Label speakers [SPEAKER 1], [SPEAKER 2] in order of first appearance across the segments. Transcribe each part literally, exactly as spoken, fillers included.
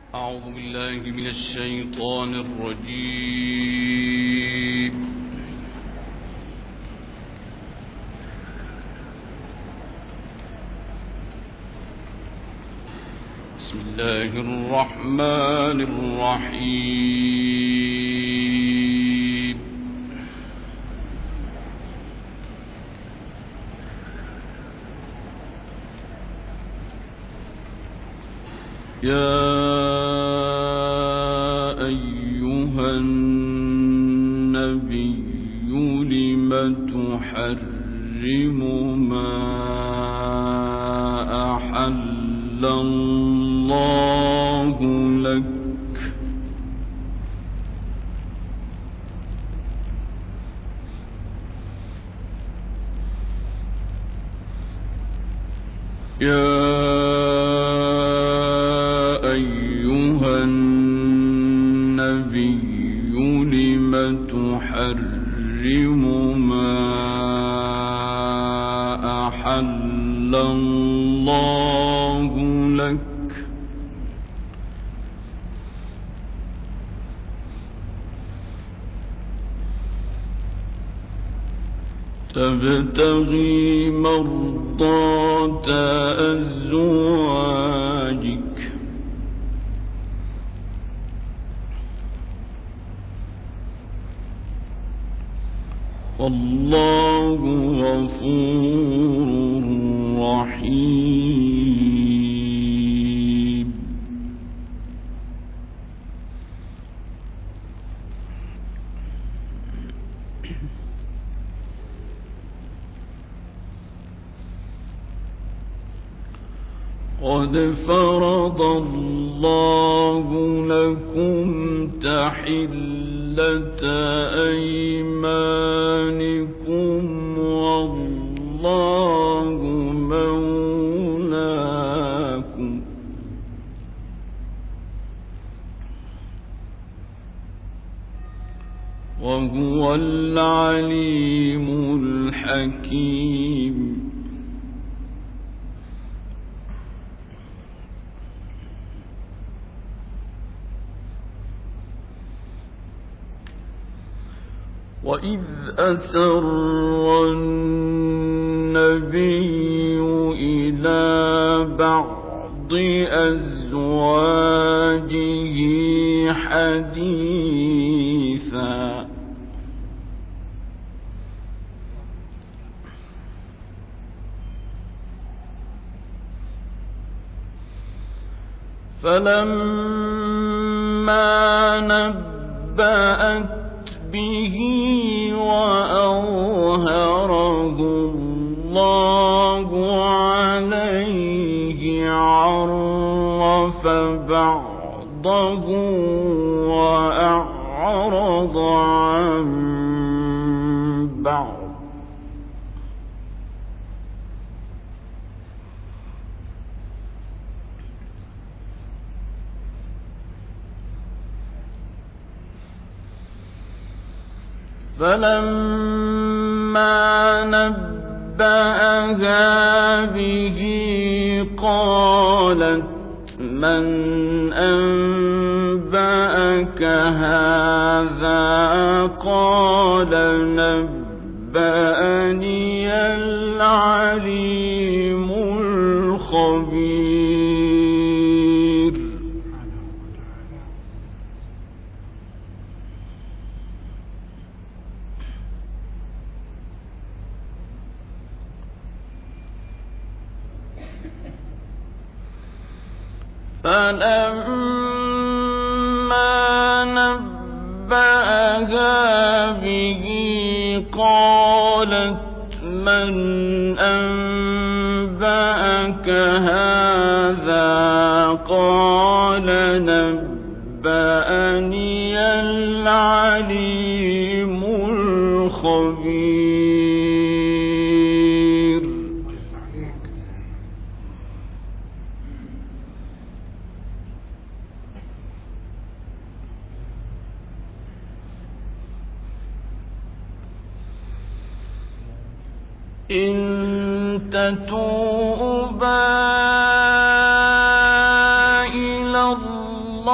[SPEAKER 1] أعوذ بالله من الشيطان الرجيم. بسم الله الرحمن الرحيم. يا أيها النبي لم تحرم ما أحل الله لك يا أيها النبي لم تحرم ما أحل الله لك تبتغي مرضات أزواجك والله غفور رحيم. قد فرض الله لكم تحلة أيمانكم والله مولاكم وهو العليم الحكيم. وإذ أسر النبي إلى بعض أزواجه حديثا فلما نبأت به وأظهره الله عليه عرف بعضه وأعرض عن بعض فلما نبأها به قالت من أنبأك هذا قال نبأني العليم الخبير. فلما نبأها به قالت من أنبأك هذا قال نبأني العليم الخبير. إن تتوبا إلى الله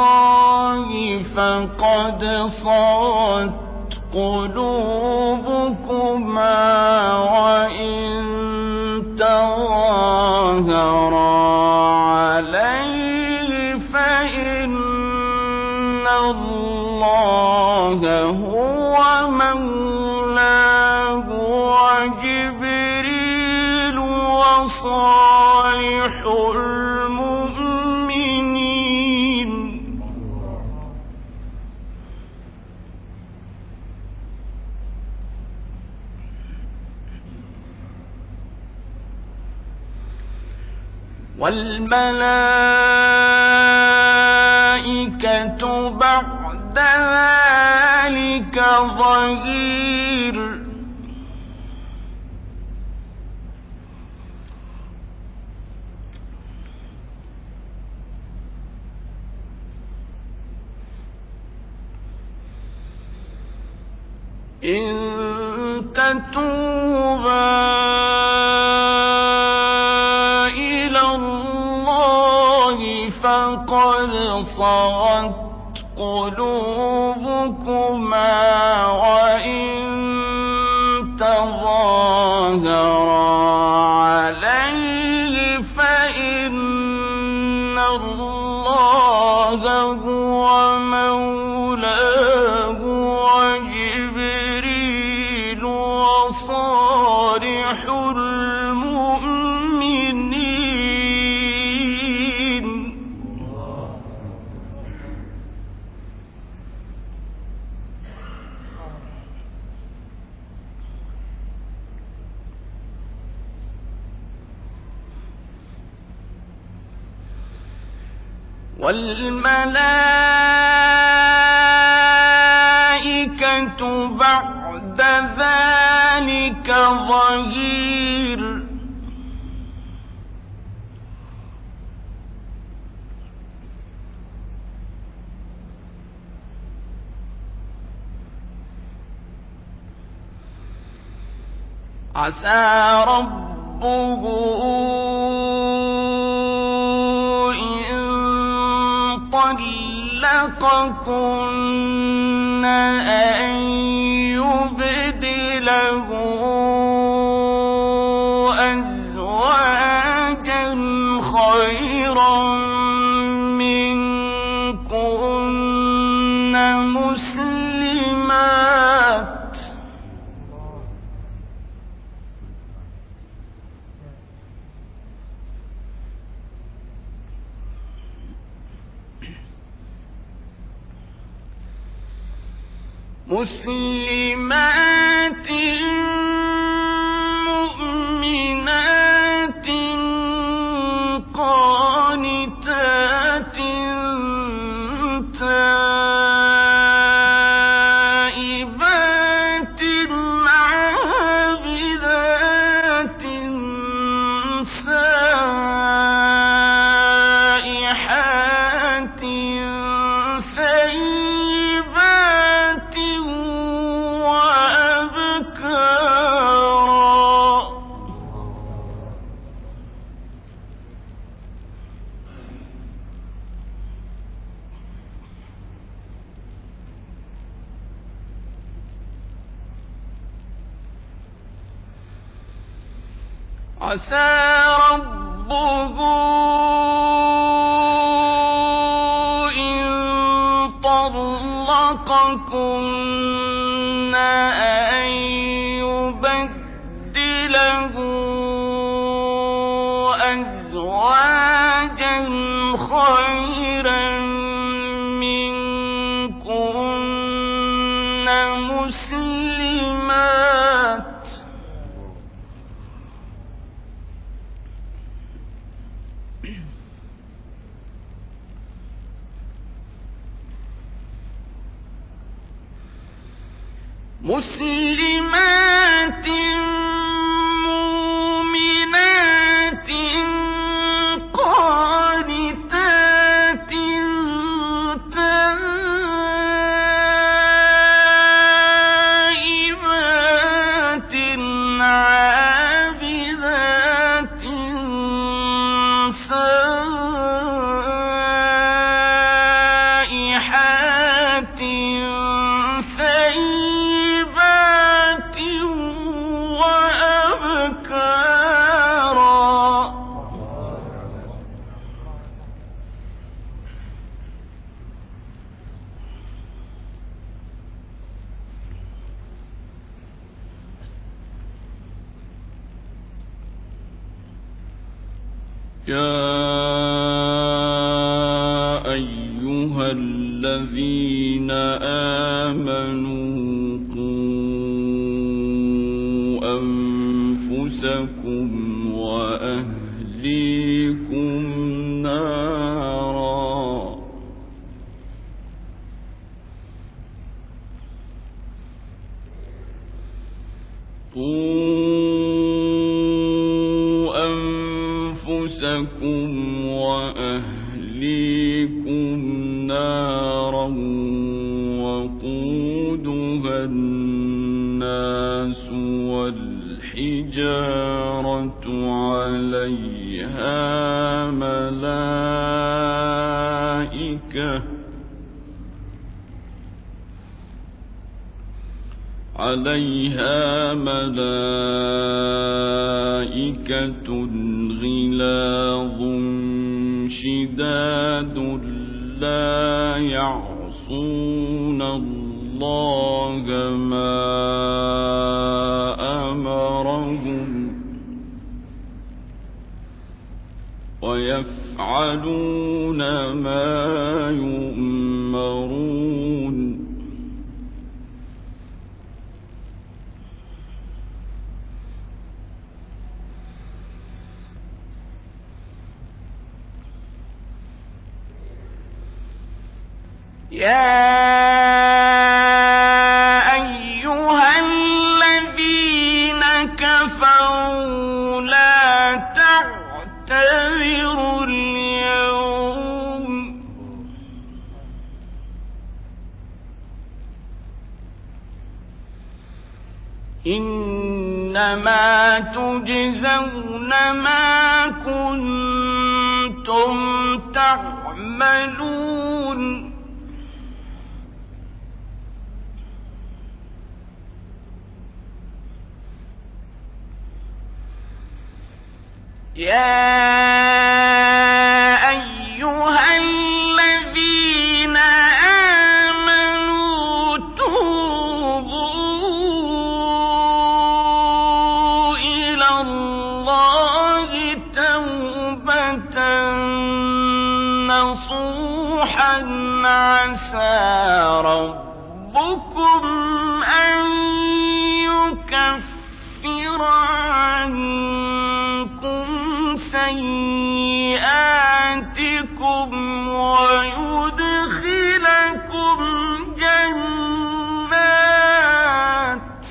[SPEAKER 1] فقد صغت قلوبكما وإن تظاهرا عليه فإن الله هو مولاه وجبريل وصالح المؤمنين. والملائكة بعد ذلك ظهير. إن تتوبا إلى الله فقد صغت قلوبكما وإن تظاهرا عليه فإن الله هو مولاه وجبريل وصالح المؤمنين. والملائكة بعد ذلك ظهير. عسى ربه طلقكن أن يبدله أزواجا خيرا منكن مسلمات مسلمات مؤمنات قانتات تائبات عابدات سائحات ثيبات وأبكارا. عسى ربه إن طلقكن أن يبدله أزواجا خيرا منكن مسلمات مسلمات مؤمنات قانتات تائبات عابدات سائحات
[SPEAKER 2] يا أيها الذين آمنوا قوا أنفسكم وأهليكم نارا أنفسكم وأهليكم نارا وقودها الناس والحجارة عليها ملائكة عليها ملائكة غلاظ شداد لا يعصون الله ما أمرهم ويفعلون ما يؤمرون
[SPEAKER 1] يا أيها الذين كفروا لا تعتذروا اليوم إنما تجزون ما كنتم تعملون يا أيها الذين آمنوا توبوا إلى الله توبة نصوحا عسى ربكم أن يكفر عنكم سيئاتكم ويدخلكم جنات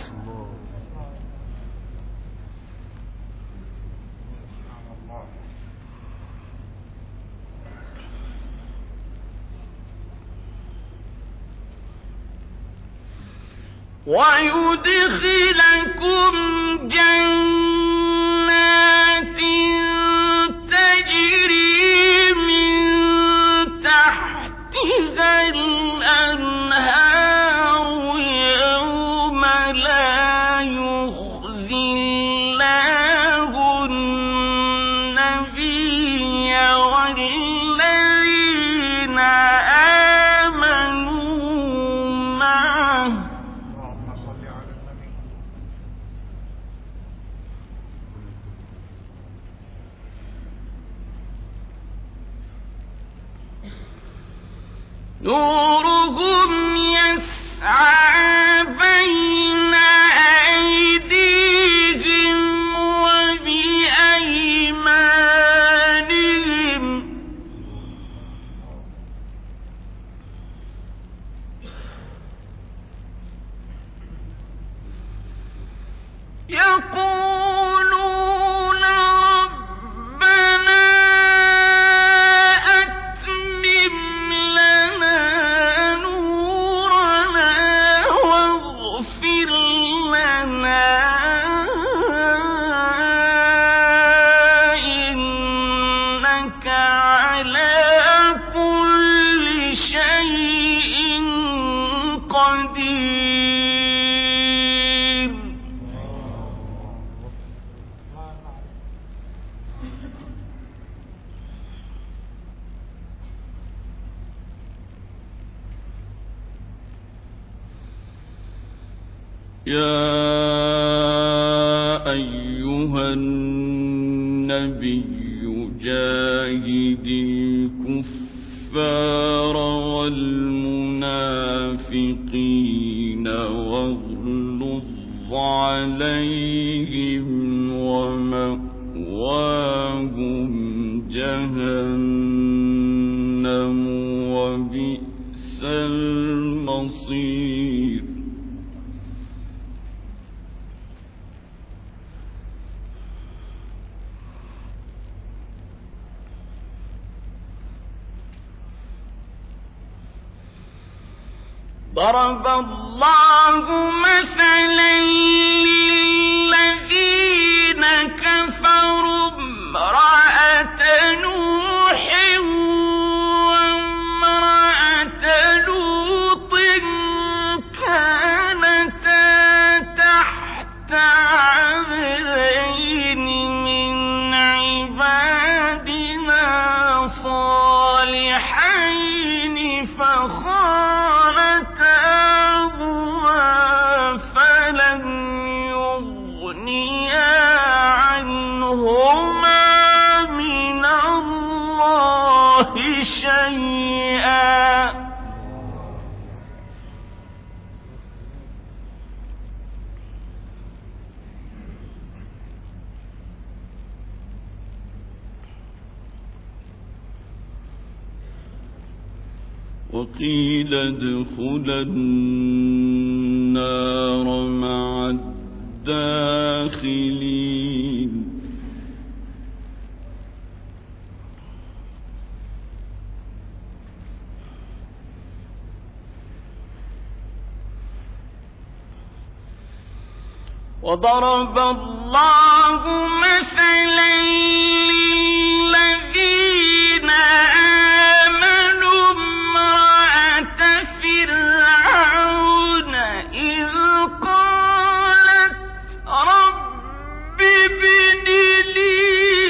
[SPEAKER 1] ويدخلكم جنات تجري من تحتها الأنهار يوم لا يخزي الله النبي والذين آمنوا معه نورهم يسعى بين أيديهم وبأيمانهم يقولون ربنا أتمم لنا نورنا واغفر لنا إنك على كل شيء قدير
[SPEAKER 2] يا أيها النبي جاهد الكفار والمنافقين واغلظ عليهم ومأواهم جهنم وبئس المصير.
[SPEAKER 1] ضرب الله مثلا للذين كفروا امرأة نوح وامرأة لوط كانتا تحت عبدين من عبادنا صالحين فخانتاهما فلم يغنيا عنهما من الله شيئا
[SPEAKER 2] وقيل ادخلا النار مع الداخلين.
[SPEAKER 1] وضرب الله مثلا للذين آمنوا امرأة فرعون إذ قالت رب ابن لي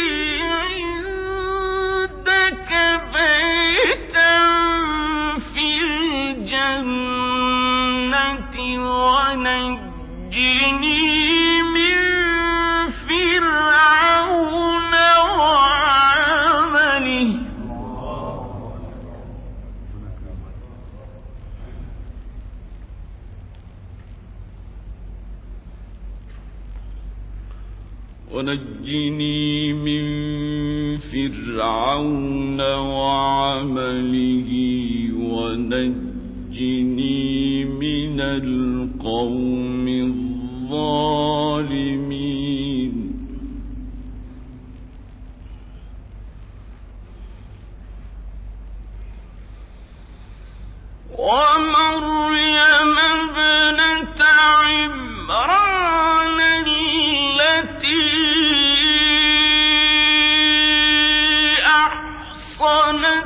[SPEAKER 1] عندك بيتا في الجنة ونجني
[SPEAKER 2] ونجني من فرعون وعمله ونجني من القوم الظالمين.
[SPEAKER 1] ومريم ابنة عمران التي أحصنت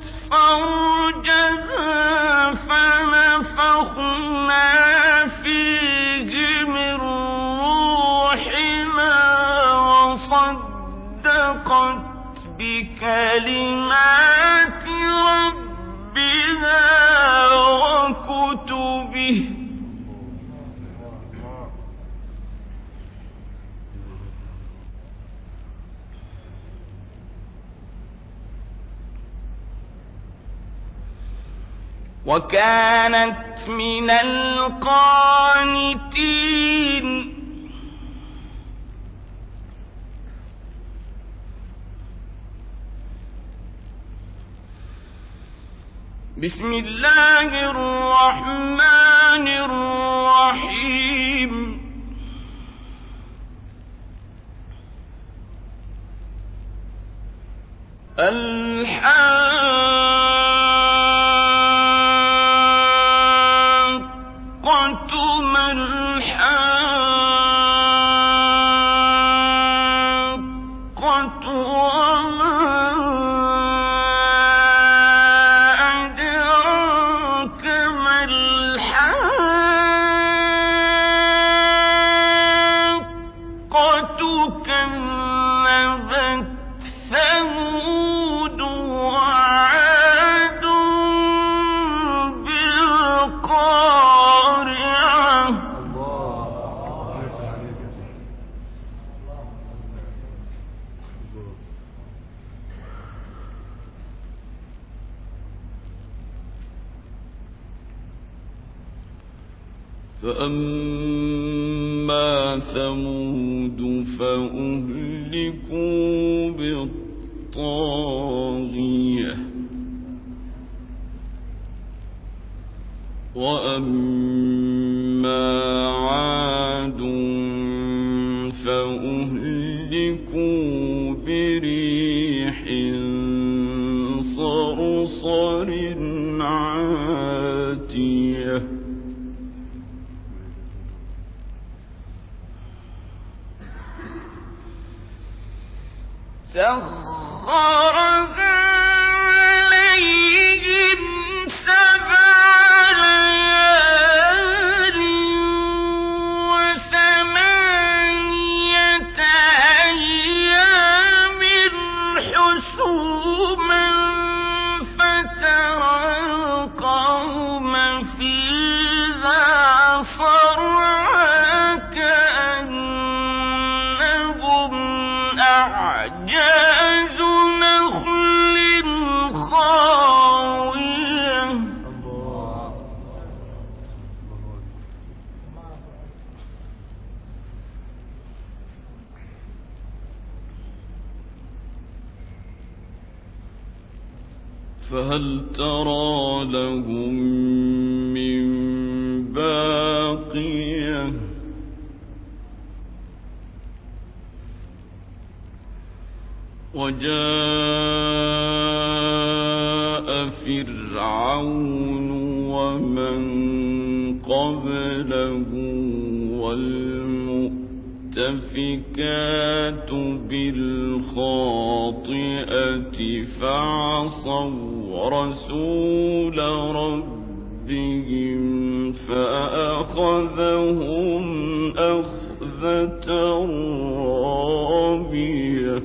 [SPEAKER 1] فرجها فنفخنا فيه من روحنا وصدقت بكلمات ربها وكتبه وكانت من القانتين. بسم الله الرحمن الرحيم. الحاقة ما الحاقة وما أدراك ما الحاقة
[SPEAKER 2] فأما ثمود فأهلكوا بالطاغية وأما عاد فأهلكوا بريح صرصر عاتية
[SPEAKER 1] سخرها عليهم سبع ليال وثمانية أيام حسوما فترى القوم فيها صرعى كأنهم أعجاز نخل خاوية
[SPEAKER 2] فهل ترى لهم من باقية وجاء فرعون ومن قبله والمؤتفكات بالخاطئة فعصوا رسول ربهم فأخذهم أخذة رابية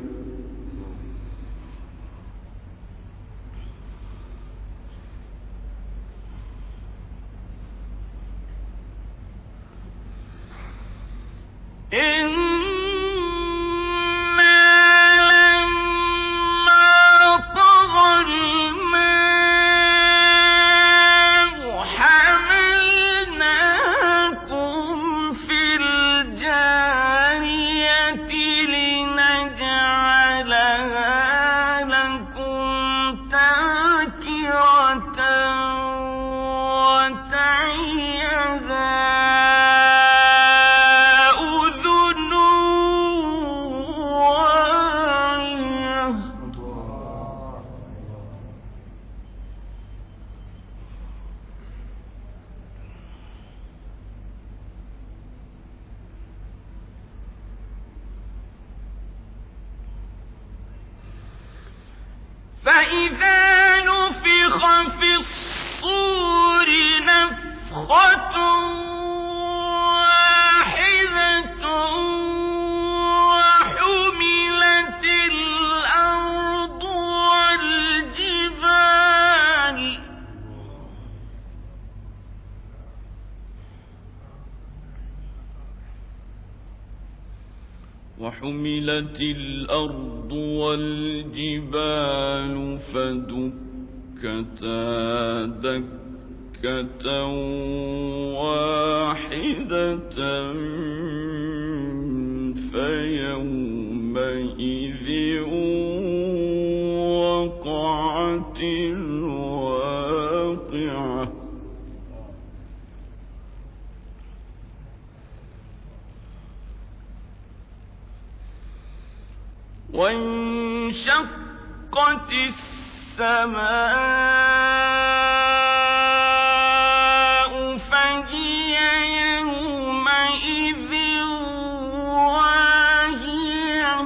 [SPEAKER 2] فإذا نفخ في الصور نفخة واحدة وحملت الأرض والجبال وحملت الأرض والجبال فدكتا دكة واحدة فيومئذ وقعت الواقعة
[SPEAKER 1] وانشقت السماء فهي يومئذ واهية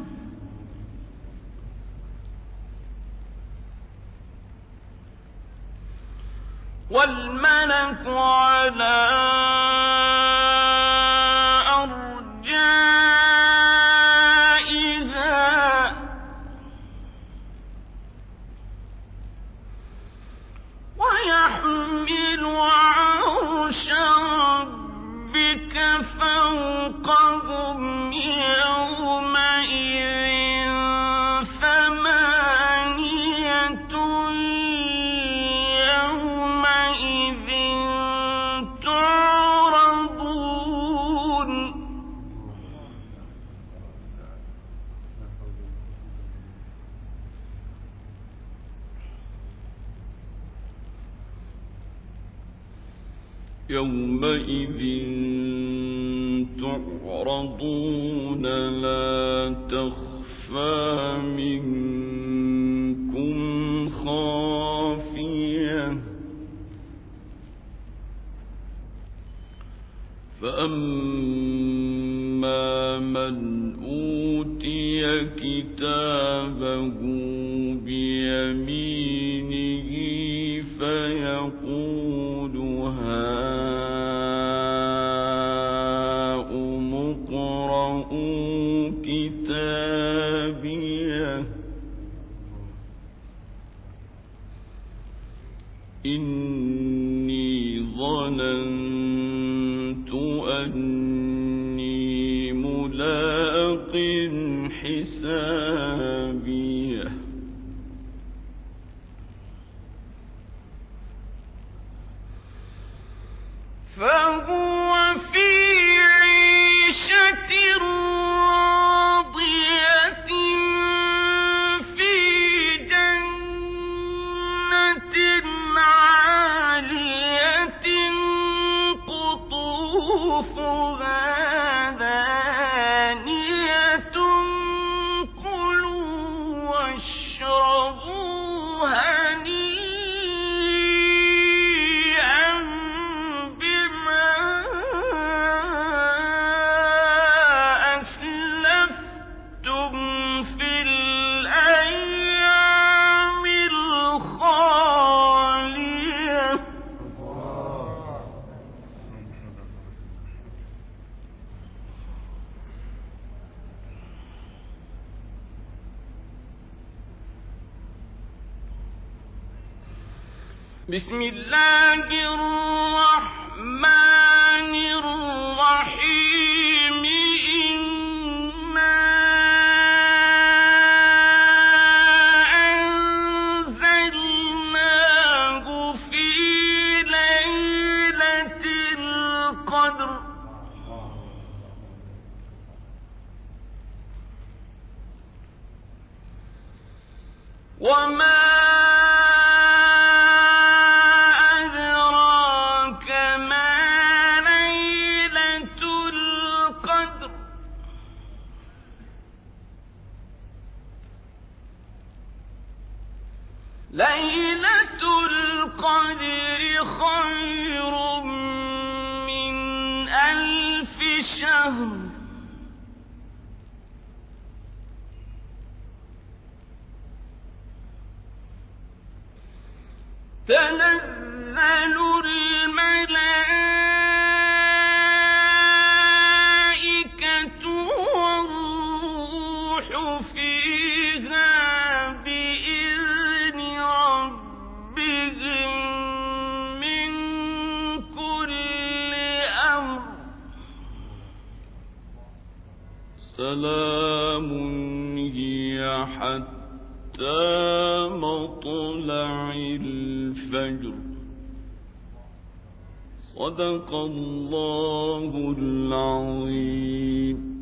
[SPEAKER 1] والملك على فوقهم يومئذ ثمانية يومئذ تعرضون
[SPEAKER 2] يومئذ تعرضون لا تخفى منكم خافية فأما من أوتي كتابه بيمينه فيقول هاؤم اقرءوا كتابيه إني ظننت أني ملاق حسابيه
[SPEAKER 1] فهو في عيشة راضية في جنة عالية قطوفها دانية كلوا واشربوا هنيئا بما أسلفتم في الأيام الخالية بسم الله الرحمن الرحيم إنا أنزلناه في ليلة القدر وما أدراك ما ليلة القدر ليلة القدر خير من ألف شهر تنزل الملائكة والروح فيها بإذن ربهم من كل أمر
[SPEAKER 2] سلام هي حتى مطلع الفجر صدق الله العظيم.